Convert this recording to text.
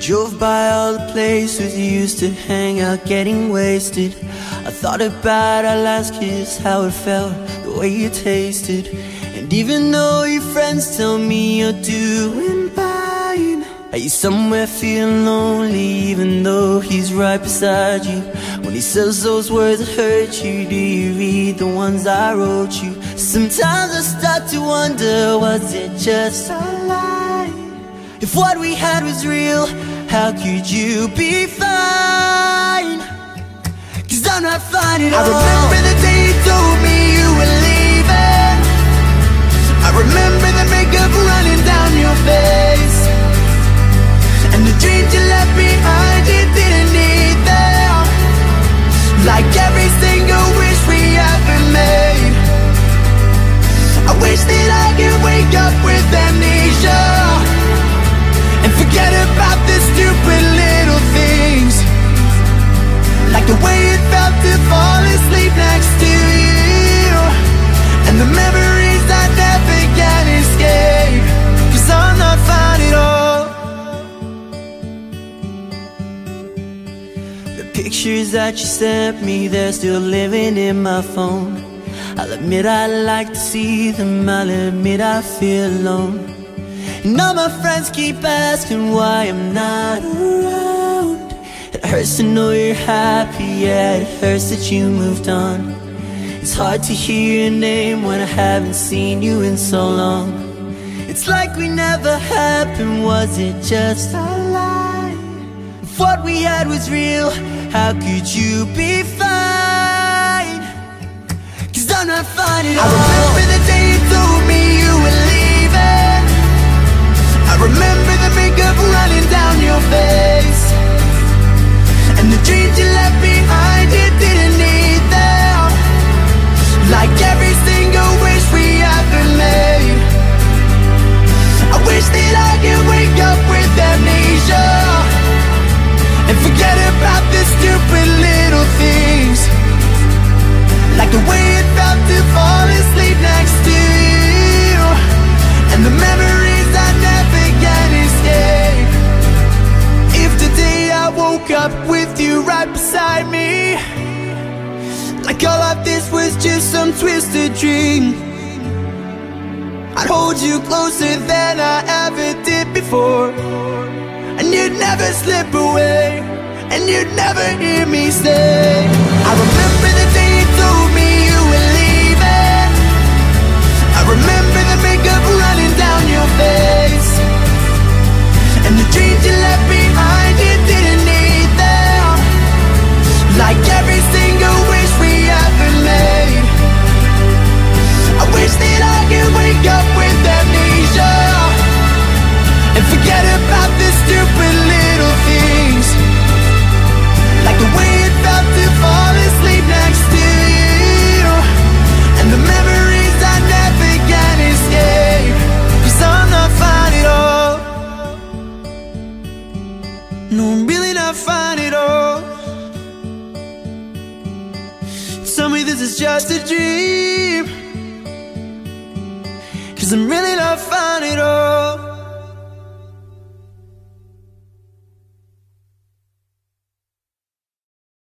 Drove by all the places you used to hang out, getting wasted. I thought about our last kiss, how it felt, the way you tasted. And even though your friends tell me you're doing fine, are you somewhere feeling lonely even though he's right beside you? When he says those words that hurt you, do you read the ones I wrote you? Sometimes I start to wonder, was it just a lie? If what we had was real, how could you be fine? 'Cause I'm not fine at all. I remember the day you told me you were leaving. I remember the makeup running down your face, and the dreams you left behind you didn't need them. Like every single wish we ever made. I wish that I could wake up with amnesia and forget about the stupid little things, like the way it felt to fall asleep next to you, and the memories I never can escape. 'Cause I'm not fine at all. The pictures that you sent me, they're still living in my phone. I'll admit I like to see them, I'll admit I feel alone. And all my friends keep asking why I'm not around. It hurts to know you're happy, yeah, it hurts that you moved on. It's hard to hear your name when I haven't seen you in so long. It's like we never happened, was it just a lie? If what we had was real, how could you be fine? 'Cause I'm not fine at all. I remember the day you told me you were leaving. I remember the makeup running down your face, and the dreams you left behind, you didn't need them. Like every single wish we ever made. I wish that I could wake up with amnesia and forget about the stupid little things, like the way it felt to fall asleep next to you, and the memories I never can escape. If today I woke up with you right beside me, like all of this was just some twisted dream, I'd hold you closer than I ever did before, and you'd never slip away, and you'd never hear me say, I remember the day you told me you were leaving. I remember the makeup running down your face, and the dreams you left behind, you didn't need them. Like every single wish we ever made. I wish that I could wake up with amnesia and forget about the stupid little things, like the way it felt to fall asleep next to you, and the memories I never can escape. 'Cause I'm not fine at all. No, I'm really not fine at all. Tell me this is just a dream, 'cause I'm really not fine at all.